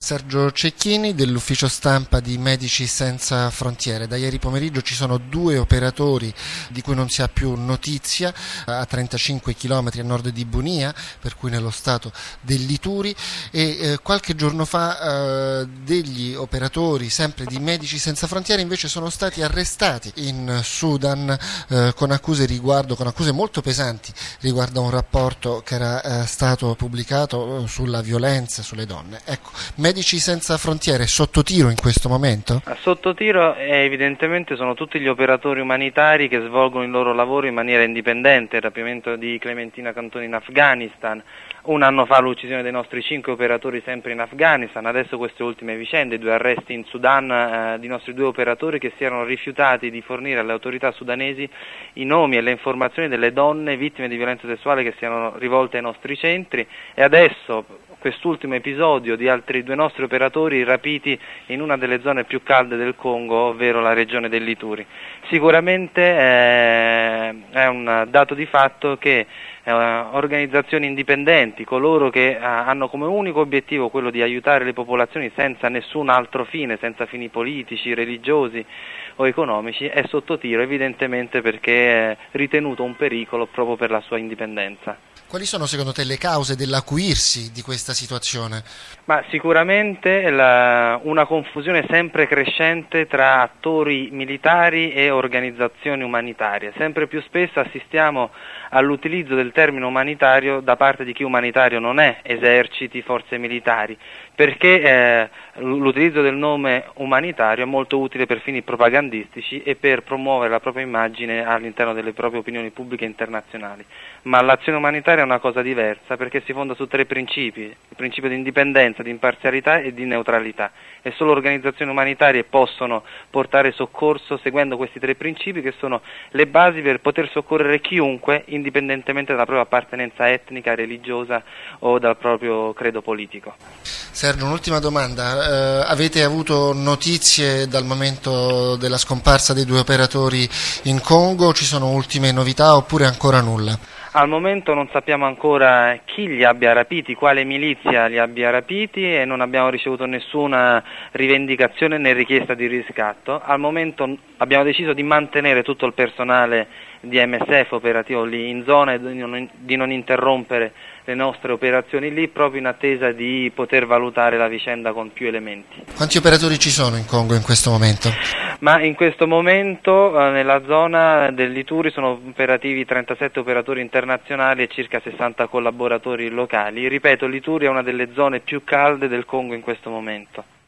Sergio Cecchini dell'ufficio stampa di Medici Senza Frontiere. Da ieri pomeriggio ci sono 2 operatori di cui non si ha più notizia a 35 km a nord di Bunia, per cui nello stato del Lituri, e qualche giorno fa degli operatori sempre di Medici Senza Frontiere invece sono stati arrestati in Sudan con accuse molto pesanti riguardo a un rapporto che era stato pubblicato sulla violenza sulle donne. Ecco, Medici Senza Frontiere sotto tiro in questo momento? Sotto tiro evidentemente sono tutti gli operatori umanitari che svolgono il loro lavoro in maniera indipendente. Il rapimento di Clementina Cantoni in Afghanistan, un anno fa l'uccisione dei nostri 5 operatori sempre in Afghanistan, adesso queste ultime vicende, 2 arresti in Sudan di nostri 2 operatori che si erano rifiutati di fornire alle autorità sudanesi i nomi e le informazioni delle donne vittime di violenza sessuale che si erano rivolte ai nostri centri, e adesso quest'ultimo episodio di altri 2 nostri operatori rapiti in una delle zone più calde del Congo, ovvero la regione del Lituri. Sicuramente è un dato di fatto che organizzazioni indipendenti, coloro che hanno come unico obiettivo quello di aiutare le popolazioni senza nessun altro fine, senza fini politici, religiosi o economici, è sotto tiro evidentemente perché è ritenuto un pericolo proprio per la sua indipendenza. Quali sono secondo te le cause dell'acuirsi di questa situazione? Ma sicuramente una confusione sempre crescente tra attori militari e organizzazioni umanitarie. Sempre più spesso assistiamo all'utilizzo del termine umanitario da parte di chi umanitario non è, eserciti, forze militari, perché l'utilizzo del nome umanitario è molto utile per fini propagandistici e per promuovere la propria immagine all'interno delle proprie opinioni pubbliche internazionali. Ma l'azione umanitaria è una cosa diversa perché si fonda su 3 principi: il principio di indipendenza, di imparzialità e di neutralità, e solo organizzazioni umanitarie possono portare soccorso seguendo questi 3 principi, che sono le basi per poter soccorrere chiunque indipendentemente dalla propria appartenenza etnica, religiosa o dal proprio credo politico. Sergio, un'ultima domanda. Avete avuto notizie dal momento della scomparsa dei 2 operatori in Congo? Ci sono ultime novità oppure ancora nulla? Al momento non sappiamo ancora chi li abbia rapiti, quale milizia li abbia rapiti, e non abbiamo ricevuto nessuna rivendicazione né richiesta di riscatto. Al momento abbiamo deciso di mantenere tutto il personale di MSF operativo lì in zona e di non interrompere le nostre operazioni lì, proprio in attesa di poter valutare la vicenda con più elementi. Quanti operatori ci sono in Congo in questo momento? Ma in questo momento nella zona del Lituri sono operativi 37 operatori internazionali e circa 60 collaboratori locali. Ripeto, Lituri è una delle zone più calde del Congo in questo momento.